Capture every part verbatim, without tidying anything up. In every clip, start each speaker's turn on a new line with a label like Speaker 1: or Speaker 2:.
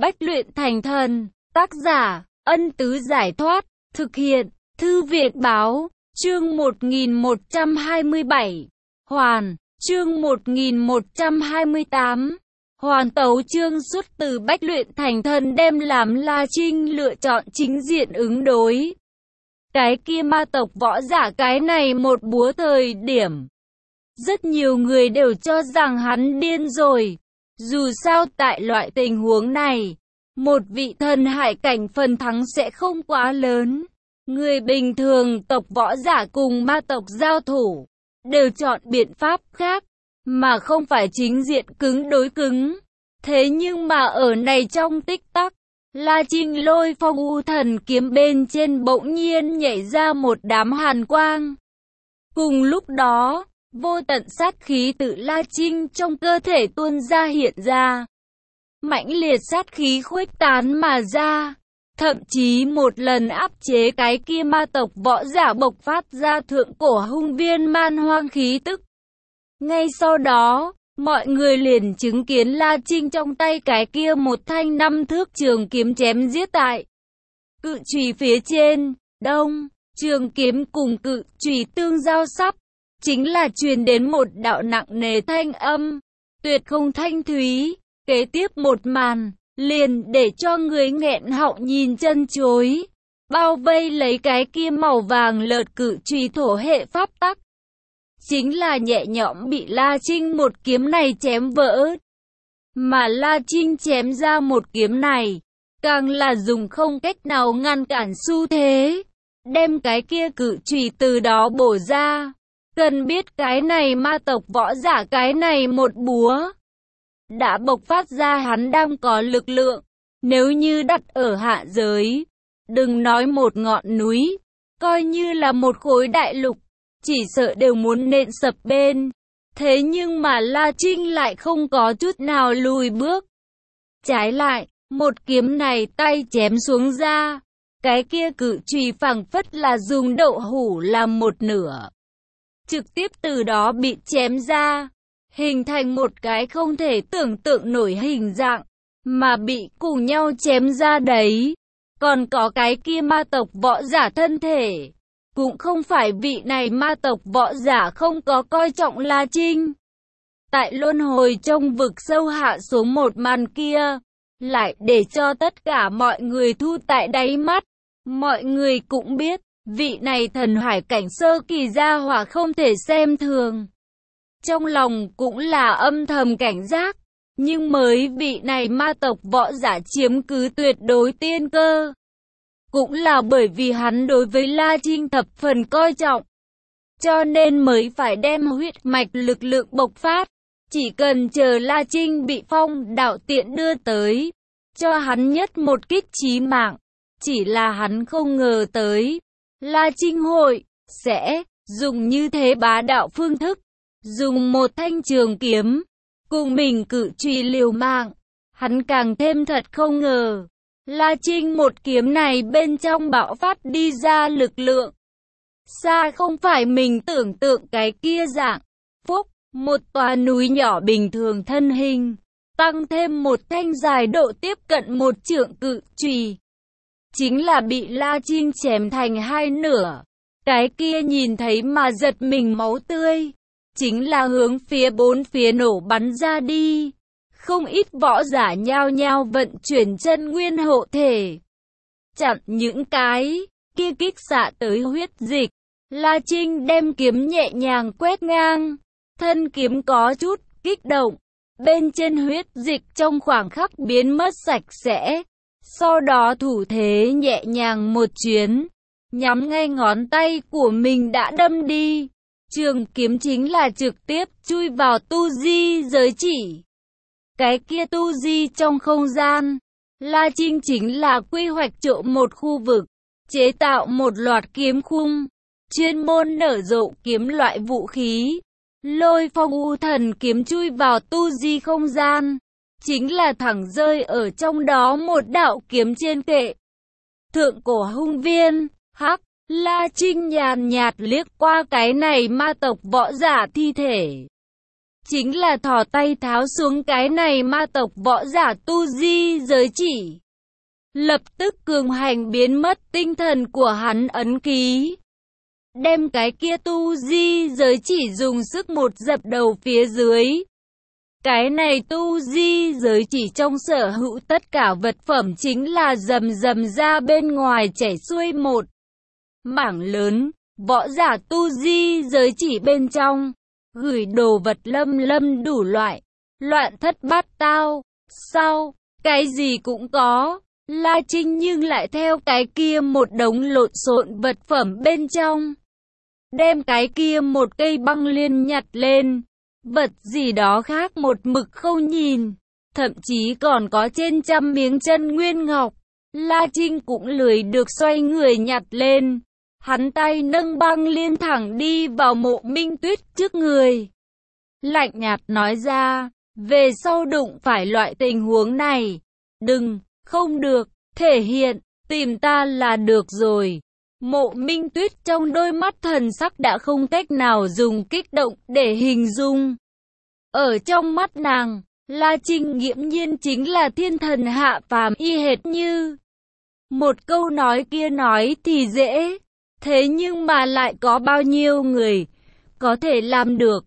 Speaker 1: Bách luyện thành thần, tác giả, Ân Tứ Giải Thoát, thực hiện, Thư viện Báo, chương một nghìn một trăm hai mươi bảy, Hoàn, chương một nghìn một trăm hai mươi tám, Hoàn tấu chương xuất từ Bách luyện thành thần đem làm La Trinh lựa chọn chính diện ứng đối. Cái kia ma tộc võ giả cái này một búa thời điểm. Rất nhiều người đều cho rằng hắn điên rồi. Dù sao tại loại tình huống này, một vị thần hải cảnh phần thắng sẽ không quá lớn. Người bình thường tộc võ giả cùng ma tộc giao thủ, đều chọn biện pháp khác, mà không phải chính diện cứng đối cứng. Thế nhưng mà ở này trong tích tắc, La Trinh lôi phong u thần kiếm bên trên bỗng nhiên nhảy ra một đám hàn quang. Cùng lúc đó, vô tận sát khí tự La Trinh trong cơ thể tuôn ra hiện ra. Mãnh liệt sát khí khuếch tán mà ra, thậm chí một lần áp chế cái kia ma tộc võ giả bộc phát ra thượng cổ hung viên man hoang khí tức. Ngay sau đó, mọi người liền chứng kiến La Trinh trong tay cái kia một thanh năm thước trường kiếm chém giết tại cự chùy phía trên. Đông, trường kiếm cùng cự chùy tương giao sắp, chính là truyền đến một đạo nặng nề thanh âm, tuyệt không thanh thúy. Kế tiếp một màn, liền để cho người nghẹn họng nhìn chân chối, bao vây lấy cái kia màu vàng lợt cự chùy thổ hệ pháp tắc. Chính là nhẹ nhõm bị La Trinh một kiếm này chém vỡ. Mà La Trinh chém ra một kiếm này, càng là dùng không cách nào ngăn cản xu thế, đem cái kia cự chùy từ đó bổ ra. Cần biết cái này ma tộc võ giả cái này một búa đã bộc phát ra hắn đang có lực lượng. Nếu như đặt ở hạ giới, đừng nói một ngọn núi, coi như là một khối đại lục, chỉ sợ đều muốn nện sập bên. Thế nhưng mà La Trinh lại không có chút nào lùi bước. Trái lại, một kiếm này tay chém xuống ra, cái kia cự chùy phảng phất là dùng đậu hũ làm một nửa, trực tiếp từ đó bị chém ra, hình thành một cái không thể tưởng tượng nổi hình dạng, mà bị cùng nhau chém ra đấy. Còn có cái kia ma tộc võ giả thân thể. Cũng không phải vị này ma tộc võ giả không có coi trọng La Trinh. Tại luân hồi trong vực sâu hạ xuống một màn kia, lại để cho tất cả mọi người thu tại đáy mắt. Mọi người cũng biết, vị này thần hải cảnh sơ kỳ gia hỏa không thể xem thường. Trong lòng cũng là âm thầm cảnh giác, nhưng mới vị này ma tộc võ giả chiếm cứ tuyệt đối tiên cơ. Cũng là bởi vì hắn đối với La Trinh thập phần coi trọng, cho nên mới phải đem huyết mạch lực lượng bộc phát. Chỉ cần chờ La Trinh bị phong đạo tiện đưa tới, cho hắn nhất một kích chí mạng. Chỉ là hắn không ngờ tới, La Trinh hội sẽ dùng như thế bá đạo phương thức, dùng một thanh trường kiếm cùng mình cự chùy liều mạng. Hắn càng thêm thật không ngờ, La Trinh một kiếm này bên trong bạo phát đi ra lực lượng, xa không phải mình tưởng tượng cái kia dạng. Phúc, một tòa núi nhỏ bình thường thân hình, tăng thêm một thanh dài độ tiếp cận một trượng cự chùy, chính là bị La Trinh chém thành hai nửa. Cái kia nhìn thấy mà giật mình máu tươi, chính là hướng phía bốn phía nổ bắn ra đi. Không ít võ giả nhao nhao vận chuyển chân nguyên hộ thể, chặn những cái kia kích xạ tới huyết dịch. La Trinh đem kiếm nhẹ nhàng quét ngang, thân kiếm có chút kích động, bên trên huyết dịch trong khoảng khắc biến mất sạch sẽ. Sau đó thủ thế nhẹ nhàng một chuyến, nhắm ngay ngón tay của mình đã đâm đi. Trường kiếm chính là trực tiếp chui vào tu di giới chỉ. Cái kia tu di trong không gian, La Trinh chính là quy hoạch trộm một khu vực, chế tạo một loạt kiếm khung, chuyên môn nở rộ kiếm loại vũ khí. Lôi phong u thần kiếm chui vào tu di không gian, chính là thẳng rơi ở trong đó một đạo kiếm trên kệ. Thượng cổ hung viên, hắc, La Trinh nhàn nhạt liếc qua cái này ma tộc võ giả thi thể. chính là thò tay tháo xuống cái này ma tộc võ giả tu di giới chỉ. Lập tức cường hành biến mất tinh thần của hắn ấn ký. Đem cái kia tu di giới chỉ dùng sức một dập đầu phía dưới. Cái này tu di giới chỉ trong sở hữu tất cả vật phẩm chính là rầm rầm ra bên ngoài chảy xuôi một mảng lớn, võ giả tu di giới chỉ bên trong, gửi đồ vật lâm lâm đủ loại, loạn thất bát tao, sao, cái gì cũng có. La Trinh nhưng lại theo cái kia một đống lộn xộn vật phẩm bên trong. Đem cái kia một cây băng liên nhặt lên. Vật gì đó khác một mực không nhìn. Thậm chí còn có trên trăm miếng chân nguyên ngọc. La Trinh cũng lười được xoay người nhặt lên. Hắn tay nâng băng liên thẳng đi vào Mộ Minh Tuyết trước người. Lạnh nhạt nói ra, về sau đụng phải loại tình huống này. Đừng, không được, thể hiện, tìm ta là được rồi. Mộ Minh Tuyết trong đôi mắt thần sắc đã không cách nào dùng kích động để hình dung. Ở trong mắt nàng, La Trinh nghiễm nhiên chính là thiên thần hạ phàm y hệt như. Một câu nói kia nói thì dễ, thế nhưng mà lại có bao nhiêu người có thể làm được.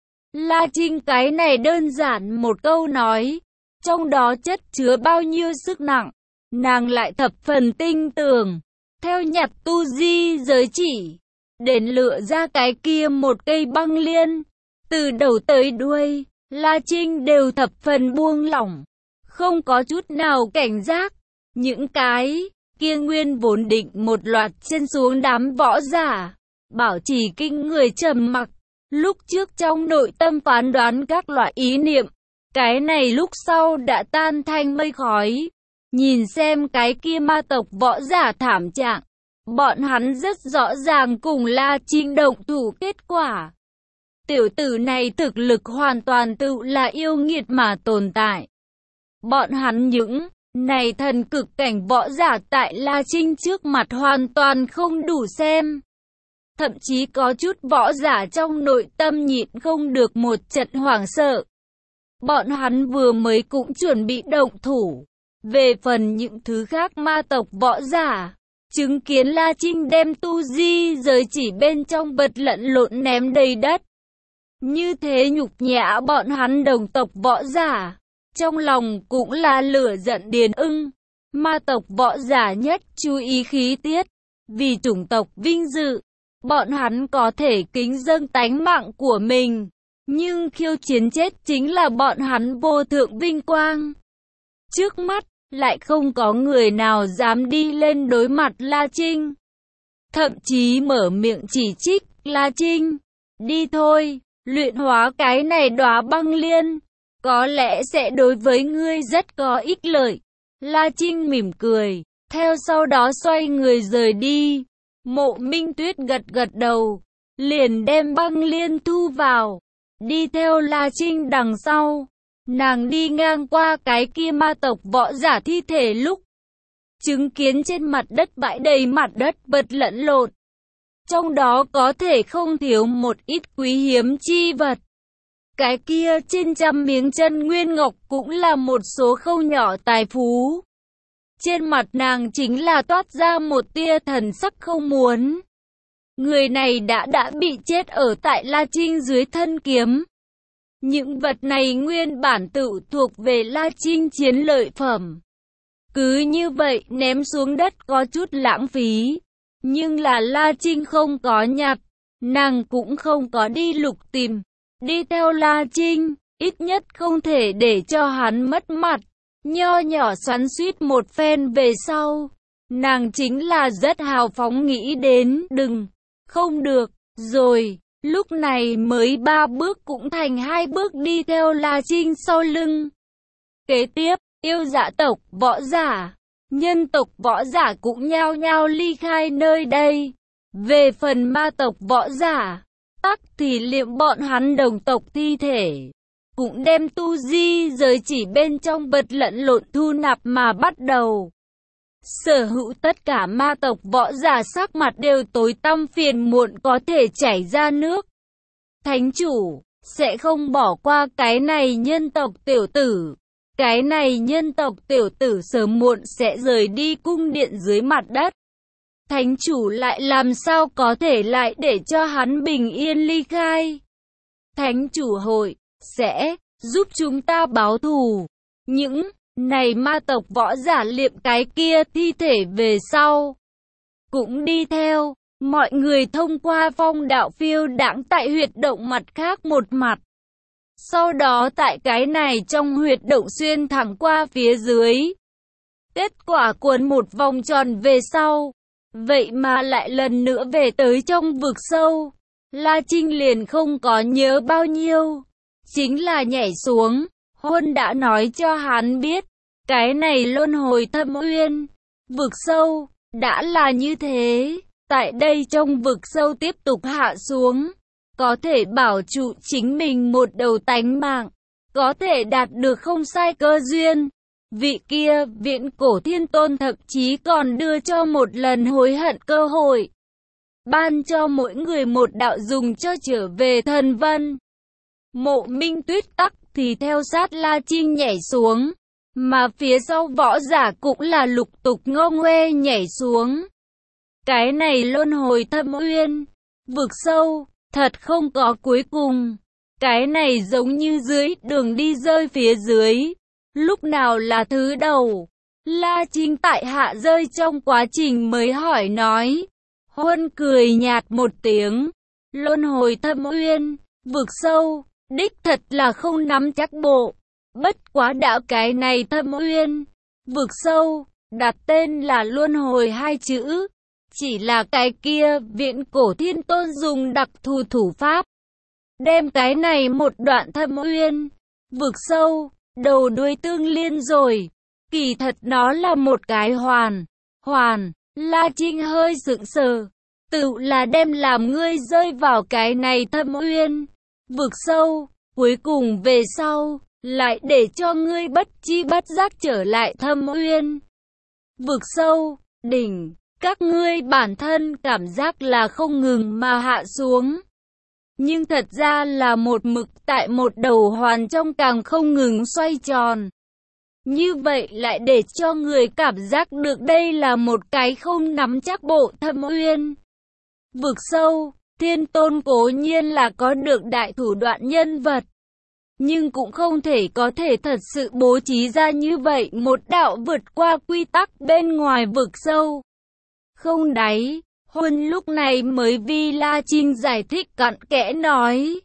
Speaker 1: La Trinh cái này đơn giản một câu nói, trong đó chất chứa bao nhiêu sức nặng, nàng lại thập phần tinh tường. Theo nhặt tu di giới chỉ, đến lựa ra cái kia một cây băng liên, từ đầu tới đuôi, La Trinh đều thập phần buông lỏng, không có chút nào cảnh giác. Những cái kia nguyên vốn định một loạt trên xuống đám võ giả, bảo trì kinh người trầm mặc, lúc trước trong nội tâm phán đoán các loại ý niệm, cái này lúc sau đã tan thành mây khói. Nhìn xem cái kia ma tộc võ giả thảm trạng, bọn hắn rất rõ ràng cùng La Trinh động thủ kết quả. Tiểu tử này thực lực hoàn toàn tự là yêu nghiệt mà tồn tại. Bọn hắn những này thần cực cảnh võ giả tại La Trinh trước mặt hoàn toàn không đủ xem. Thậm chí có chút võ giả trong nội tâm nhịn không được một trận hoảng sợ. Bọn hắn vừa mới cũng chuẩn bị động thủ. Về phần những thứ khác ma tộc võ giả, chứng kiến La Trinh đem tu di giới chỉ bên trong vật lẫn lộn ném đầy đất. Như thế nhục nhã bọn hắn đồng tộc võ giả, trong lòng cũng là lửa giận điên ưng. Ma tộc võ giả nhất chú ý khí tiết, vì chủng tộc vinh dự, bọn hắn có thể kính dâng tánh mạng của mình, nhưng khiêu chiến chết chính là bọn hắn vô thượng vinh quang. Trước mắt, lại không có người nào dám đi lên đối mặt La Trinh. Thậm chí mở miệng chỉ trích La Trinh. Đi thôi, luyện hóa cái này đóa băng liên, có lẽ sẽ đối với ngươi rất có ích lợi. La Trinh mỉm cười, theo sau đó xoay người rời đi. Mộ Minh Tuyết gật gật đầu, liền đem băng liên thu vào, đi theo La Trinh đằng sau. Nàng đi ngang qua cái kia ma tộc võ giả thi thể lúc, chứng kiến trên mặt đất bãi đầy mặt đất vật lẫn lộn. Trong đó có thể không thiếu một ít quý hiếm chi vật. Cái kia trên trăm miếng chân nguyên ngọc cũng là một số không nhỏ tài phú. Trên mặt nàng chính là toát ra một tia thần sắc không muốn. Người này đã đã bị chết ở tại La Trinh dưới thân kiếm. Những vật này nguyên bản tự thuộc về La Trinh chiến lợi phẩm. Cứ như vậy ném xuống đất có chút lãng phí. Nhưng là La Trinh không có nhặt, nàng cũng không có đi lục tìm. Đi theo La Trinh, ít nhất không thể để cho hắn mất mặt. Nho nhỏ xoắn xuýt một phen về sau, nàng chính là rất hào phóng nghĩ đến đừng, không được, rồi. Lúc này mới ba bước cũng thành hai bước đi theo La Trinh sau lưng. Kế tiếp, yêu dạ tộc, võ giả, nhân tộc võ giả cũng nhao nhao ly khai nơi đây. Về phần ma tộc võ giả, tắc thì liệm bọn hắn đồng tộc thi thể, cũng đem tu di giới chỉ bên trong vật lẫn lộn thu nạp mà bắt đầu. Sở hữu tất cả ma tộc võ giả sắc mặt đều tối tăm phiền muộn có thể chảy ra nước. Thánh chủ, sẽ không bỏ qua cái này nhân tộc tiểu tử. Cái này nhân tộc tiểu tử sớm muộn sẽ rời đi cung điện dưới mặt đất. Thánh chủ lại làm sao có thể lại để cho hắn bình yên ly khai. Thánh chủ hội sẽ giúp chúng ta báo thù. Những này ma tộc võ giả liệm cái kia thi thể về sau cũng đi theo. Mọi người thông qua phong đạo phiêu đãng tại huyệt động mặt khác một mặt. Sau đó tại cái này trong huyệt động xuyên thẳng qua phía dưới. Kết quả cuốn một vòng tròn về sau. Vậy mà lại lần nữa về tới trong vực sâu. La Trinh liền không có nhớ bao nhiêu. Chính là nhảy xuống. Huân đã nói cho hắn biết. Cái này luân hồi thâm uyên. Vực sâu. Đã là như thế. Tại đây trong vực sâu tiếp tục hạ xuống. Có thể bảo trụ chính mình một đầu tánh mạng. Có thể đạt được không sai cơ duyên. Vị kia, viễn cổ thiên tôn thậm chí còn đưa cho một lần hối hận cơ hội. Ban cho mỗi người một đạo dùng cho trở về thần vân. Mộ Minh Tuyết tắc thì theo sát La Trinh nhảy xuống. Mà phía sau võ giả cũng là lục tục ngô nguê nhảy xuống. Cái này luân hồi thâm uyên. Vực sâu, thật không có cuối cùng. Cái này giống như dưới đường đi rơi phía dưới. Lúc nào là thứ đầu? La Trinh tại hạ rơi trong quá trình mới hỏi nói. Huân cười nhạt một tiếng. Luân hồi thâm uyên, vực sâu, đích thật là không nắm chắc bộ. Bất quá đạo cái này thâm uyên, vực sâu, đặt tên là luân hồi hai chữ. Chỉ là cái kia viễn cổ thiên tôn dùng đặc thù thủ pháp. Đem cái này một đoạn thâm uyên, vực sâu, đầu đuôi tương liên rồi. Kỳ thật nó là một cái hoàn. Hoàn, La Trinh hơi sững sờ. Tự là đem làm ngươi rơi vào cái này thâm uyên, vực sâu. Cuối cùng về sau, lại để cho ngươi bất chi bất giác trở lại thâm uyên, vực sâu, đỉnh. Các ngươi bản thân cảm giác là không ngừng mà hạ xuống. Nhưng thật ra là một mực tại một đầu hoàn trong càng không ngừng xoay tròn. Như vậy lại để cho người cảm giác được đây là một cái không nắm chắc bộ thâm uyên. Vực sâu, thiên tôn cố nhiên là có được đại thủ đoạn nhân vật. Nhưng cũng không thể có thể thật sự bố trí ra như vậy một đạo vượt qua quy tắc bên ngoài vực sâu. Không đáy, Huân lúc này mới vi La Trinh giải thích cặn kẽ nói.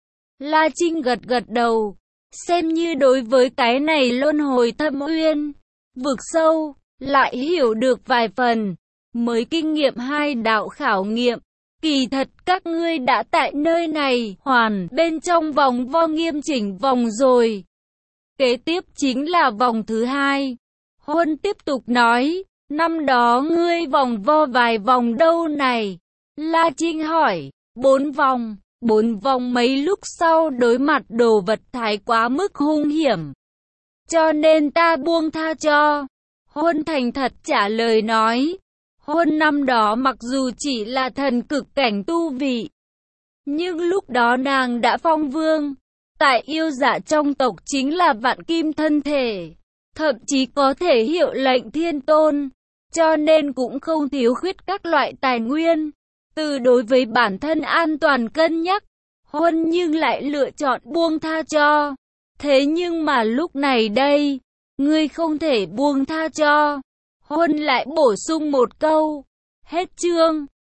Speaker 1: La Trinh gật gật đầu, xem như đối với cái này luân hồi thâm uyên, vực sâu, lại hiểu được vài phần, mới kinh nghiệm hai đạo khảo nghiệm. Kỳ thật các ngươi đã tại nơi này, hoàn, bên trong vòng vo nghiêm chỉnh vòng rồi. Kế tiếp chính là vòng thứ hai. Huân tiếp tục nói. Năm đó ngươi vòng vo vài vòng đâu này? La Trinh hỏi. Bốn vòng. Bốn vòng mấy lúc sau đối mặt đồ vật thái quá mức hung hiểm. Cho nên ta buông tha cho. Huân thành thật trả lời nói. Huân năm đó mặc dù chỉ là thần cực cảnh tu vị. Nhưng lúc đó nàng đã phong vương. Tại yêu dạ trong tộc chính là vạn kim thân thể. Thậm chí có thể hiệu lệnh thiên tôn. Cho nên cũng không thiếu khuyết các loại tài nguyên. Từ đối với bản thân an toàn cân nhắc. Huân nhưng lại lựa chọn buông tha cho. Thế nhưng mà lúc này đây, ngươi không thể buông tha cho. Huân lại bổ sung một câu. Hết chương.